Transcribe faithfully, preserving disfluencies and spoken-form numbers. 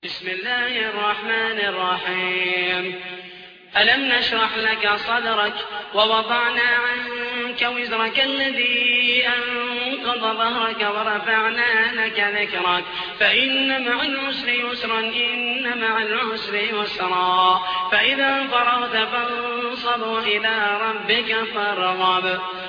بسم الله الرحمن الرحيم. ألم نشرح لك صدرك ووضعنا عنك وزرك الذي أنقض ظهرك ورفعنا لك ذكرك فإن مع العسر يسرا إن مع العسر يسرا فإذا فرغت فانصب وإلى ربك فارغب